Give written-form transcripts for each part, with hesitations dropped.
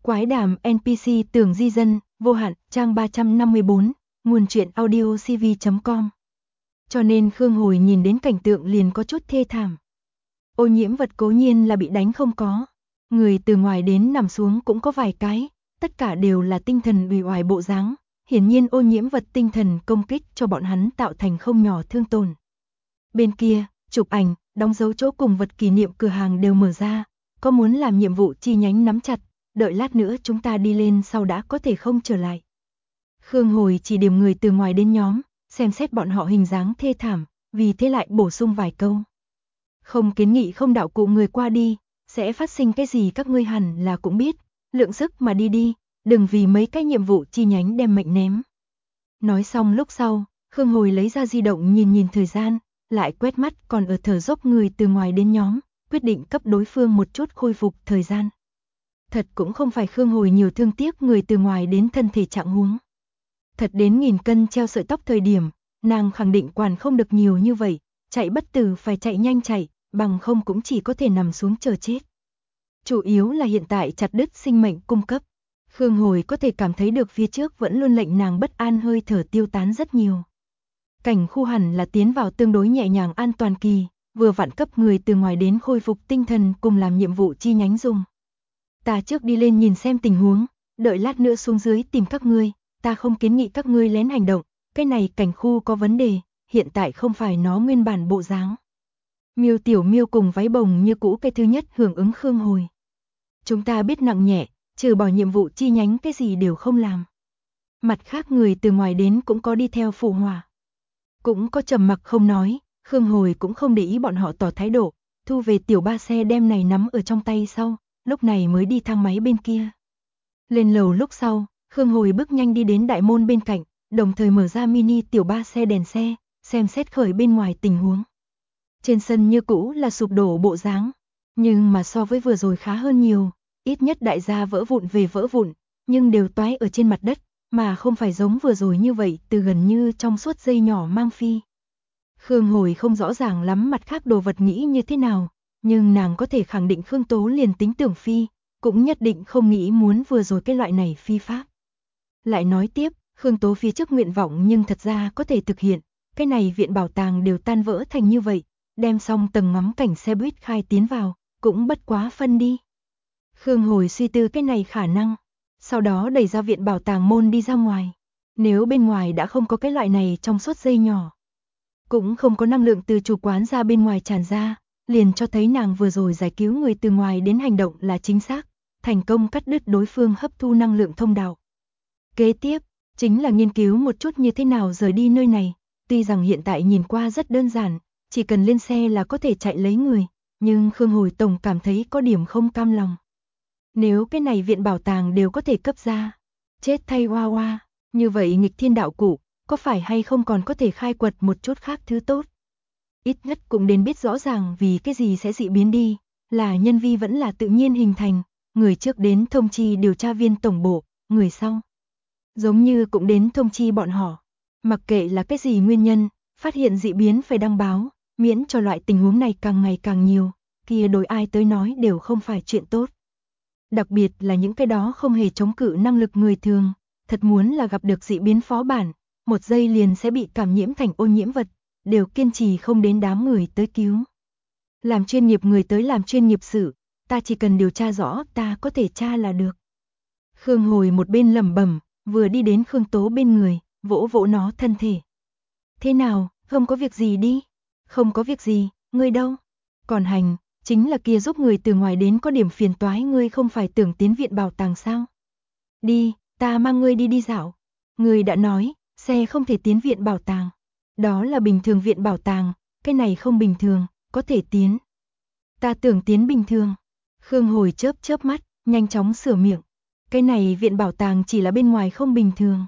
Quái đàm NPC tưởng di dân, vô hạn, trang 354, nguồn truyện audio cv.com. Cho nên Khương Hồi nhìn đến cảnh tượng liền có chút thê thảm. Ô nhiễm vật cố nhiên là bị đánh không có. Người từ ngoài đến nằm xuống cũng có vài cái, tất cả đều là tinh thần uể oải bộ dáng. Hiển nhiên ô nhiễm vật tinh thần công kích cho bọn hắn tạo thành không nhỏ thương tổn. Bên kia, chụp ảnh, đóng dấu chỗ cùng vật kỷ niệm cửa hàng đều mở ra. Có muốn làm nhiệm vụ chi nhánh nắm chặt, đợi lát nữa chúng ta đi lên sau đã có thể không trở lại. Khương Hồi chỉ điểm người từ ngoài đến nhóm, xem xét bọn họ hình dáng thê thảm, vì thế lại bổ sung vài câu. Không kiến nghị không đạo cụ người qua đi, sẽ phát sinh cái gì các ngươi hẳn là cũng biết, lượng sức mà đi đi, đừng vì mấy cái nhiệm vụ chi nhánh đem mệnh ném. Nói xong lúc sau, Khương Hồi lấy ra di động nhìn thời gian, lại quét mắt còn ở thở dốc người từ ngoài đến nhóm, quyết định cấp đối phương một chút khôi phục thời gian. Thật cũng không phải Khương Hồi nhiều thương tiếc người từ ngoài đến thân thể trạng huống. Thật đến 1000 cân treo sợi tóc thời điểm, nàng khẳng định quản không được nhiều như vậy, chạy bất tử phải chạy nhanh chạy, bằng không cũng chỉ có thể nằm xuống chờ chết. Chủ yếu là hiện tại chặt đứt sinh mệnh cung cấp. Khương Hồi có thể cảm thấy được phía trước vẫn luôn lệnh nàng bất an hơi thở tiêu tán rất nhiều. Cảnh khu hẳn là tiến vào tương đối nhẹ nhàng an toàn kỳ, vừa vặn cấp người từ ngoài đến khôi phục tinh thần cùng làm nhiệm vụ chi nhánh dùng. Ta trước đi lên nhìn xem tình huống, đợi lát nữa xuống dưới tìm các ngươi, ta không kiến nghị các ngươi lén hành động, cái này cảnh khu có vấn đề, hiện tại không phải nó nguyên bản bộ dáng. Miêu Tiểu Miêu cùng váy bồng như cũ cái thứ nhất hưởng ứng Khương Hồi. Chúng ta biết nặng nhẹ, trừ bỏ nhiệm vụ chi nhánh cái gì đều không làm. Mặt khác người từ ngoài đến cũng có đi theo phụ họa. Cũng có trầm mặc không nói, Khương Hồi cũng không để ý bọn họ tỏ thái độ, thu về tiểu ba xe đem này nắm ở trong tay sau, lúc này mới đi thang máy bên kia. Lên lầu lúc sau, Khương Hồi bước nhanh đi đến đại môn bên cạnh, đồng thời mở ra mini tiểu ba xe đèn xe, xem xét khởi bên ngoài tình huống. Trên sân như cũ là sụp đổ bộ dáng, nhưng mà so với vừa rồi khá hơn nhiều, ít nhất đại gia vỡ vụn về vỡ vụn, nhưng đều toái ở trên mặt đất, mà không phải giống vừa rồi như vậy từ gần như trong suốt dây nhỏ mang phi. Khương Hồi không rõ ràng lắm mặt khác đồ vật nghĩ như thế nào, nhưng nàng có thể khẳng định Khương Tố liền tính tưởng phi, cũng nhất định không nghĩ muốn vừa rồi cái loại này phi pháp. Lại nói tiếp, Khương Tố phía trước nguyện vọng nhưng thật ra có thể thực hiện, cái này viện bảo tàng đều tan vỡ thành như vậy, đem xong tầng ngắm cảnh xe buýt khai tiến vào, cũng bất quá phân đi. Khương Hồi suy tư cái này khả năng, sau đó đẩy ra viện bảo tàng môn đi ra ngoài. Nếu bên ngoài đã không có cái loại này trong suốt dây nhỏ, cũng không có năng lượng từ chủ quán ra bên ngoài tràn ra, liền cho thấy nàng vừa rồi giải cứu người từ ngoài đến hành động là chính xác, thành công cắt đứt đối phương hấp thu năng lượng thông đạo. Kế tiếp, chính là nghiên cứu một chút như thế nào rời đi nơi này, tuy rằng hiện tại nhìn qua rất đơn giản, chỉ cần lên xe là có thể chạy lấy người, nhưng Khương Hồi tổng cảm thấy có điểm không cam lòng. Nếu cái này viện bảo tàng đều có thể cấp ra, chết thay Hoa Hoa, như vậy nghịch thiên đạo cụ, có phải hay không còn có thể khai quật một chút khác thứ tốt. Ít nhất cũng đến biết rõ ràng vì cái gì sẽ dị biến đi, là nhân vi vẫn là tự nhiên hình thành, người trước đến thông chi điều tra viên tổng bộ, người sau giống như cũng đến thông chi bọn họ. Mặc kệ là cái gì nguyên nhân, phát hiện dị biến phải đăng báo, miễn cho loại tình huống này càng ngày càng nhiều, kia đối ai tới nói đều không phải chuyện tốt. Đặc biệt là những cái đó không hề chống cự năng lực người thường, thật muốn là gặp được dị biến phó bản, một giây liền sẽ bị cảm nhiễm thành ô nhiễm vật, đều kiên trì không đến đám người tới cứu. Làm chuyên nghiệp người tới làm chuyên nghiệp sự, ta chỉ cần điều tra rõ ta có thể tra là được. Khương Hồi một bên lẩm bẩm, vừa đi đến Khương Tố bên người, vỗ vỗ nó thân thể. Thế nào, không có việc gì đi? Không có việc gì, ngươi đâu? Còn hành, chính là kia giúp người từ ngoài đến có điểm phiền toái, ngươi không phải tưởng tiến viện bảo tàng sao? Đi, ta mang ngươi đi dạo. Ngươi đã nói, xe không thể tiến viện bảo tàng. Đó là bình thường viện bảo tàng, cái này không bình thường, có thể tiến. Ta tưởng tiến bình thường. Khương Hồi chớp chớp mắt, nhanh chóng sửa miệng. Cái này viện bảo tàng chỉ là bên ngoài không bình thường.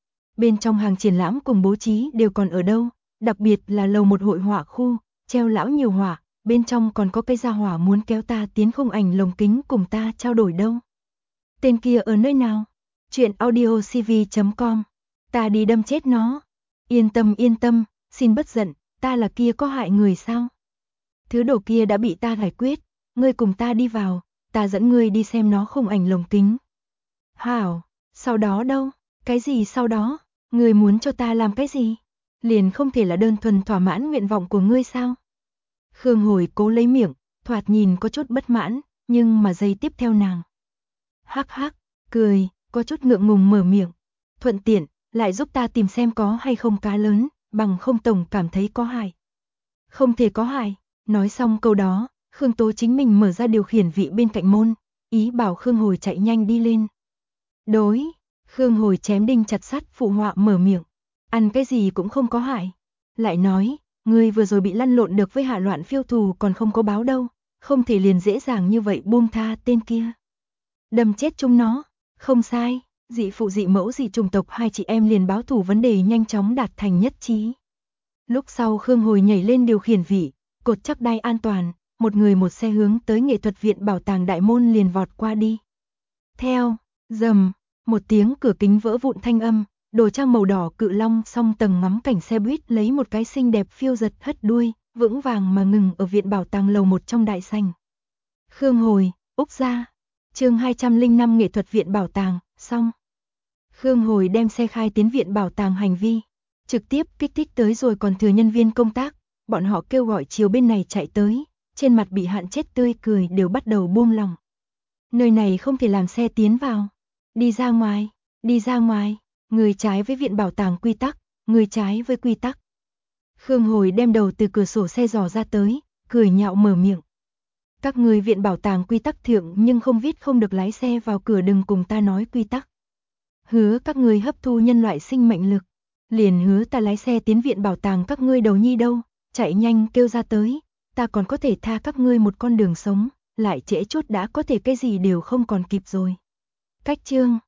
Bên trong hàng triển lãm cùng bố trí đều còn ở đâu, đặc biệt là lầu một hội họa khu, treo lão nhiều họa, bên trong còn có cái gia hỏa muốn kéo ta tiến khung ảnh lồng kính cùng ta trao đổi đâu. Tên kia ở nơi nào? Chuyện audio cv.com. Ta đi đâm chết nó. Yên tâm, xin bất giận, ta là kia có hại người sao? Thứ đồ kia đã bị ta giải quyết, ngươi cùng ta đi vào, ta dẫn ngươi đi xem nó khung ảnh lồng kính. Hảo, sau đó đâu? Cái gì sau đó? Ngươi muốn cho ta làm cái gì? Liền không thể là đơn thuần thỏa mãn nguyện vọng của ngươi sao? Khương Hồi cố lấy miệng, thoạt nhìn có chút bất mãn, nhưng mà giây tiếp theo nàng hắc hắc, cười, có chút ngượng ngùng mở miệng. Thuận tiện, lại giúp ta tìm xem có hay không cá lớn, bằng không tổng cảm thấy có hại. Không thể có hại. Nói xong câu đó, Khương Tố chính mình mở ra điều khiển vị bên cạnh môn, ý bảo Khương Hồi chạy nhanh đi lên. Đối, Khương Hồi chém đinh chặt sắt phụ họa mở miệng. Ăn cái gì cũng không có hại. Lại nói, ngươi vừa rồi bị lăn lộn được với Hạ Loạn phiêu thù còn không có báo đâu, không thể liền dễ dàng như vậy buông tha tên kia. Đâm chết chúng nó, không sai, dị phụ dị mẫu dị chủng tộc hai chị em liền báo thủ vấn đề nhanh chóng đạt thành nhất trí. Lúc sau Khương Hồi nhảy lên điều khiển vị, cột chắc đai an toàn, một người một xe hướng tới nghệ thuật viện bảo tàng đại môn liền vọt qua đi. Theo, rầm, một tiếng cửa kính vỡ vụn thanh âm, đồ trang màu đỏ cự long song tầng ngắm cảnh xe buýt lấy một cái xinh đẹp phiêu giật hất đuôi, vững vàng mà ngừng ở viện bảo tàng lầu 1 trong đại sảnh. Khương Hồi, Úc gia. Chương 205 nghệ thuật viện bảo tàng, xong. Khương Hồi đem xe khai tiến viện bảo tàng hành vi, trực tiếp kích thích tới rồi còn thừa nhân viên công tác, bọn họ kêu gọi chiều bên này chạy tới, trên mặt bị hạn chết tươi cười đều bắt đầu buông lòng. Nơi này không thể làm xe tiến vào, đi ra ngoài, người trái với viện bảo tàng quy tắc, người trái với quy tắc. Khương Hồi đem đầu từ cửa sổ xe dò ra tới, cười nhạo mở miệng. Các người viện bảo tàng quy tắc thượng nhưng không viết không được lái xe vào cửa, đừng cùng ta nói quy tắc. Hứa các ngươi hấp thu nhân loại sinh mệnh lực, liền hứa ta lái xe tiến viện bảo tàng các ngươi đầu nhi đâu, chạy nhanh kêu ra tới, ta còn có thể tha các ngươi một con đường sống, lại trễ chút đã có thể cái gì đều không còn kịp rồi. Cách chương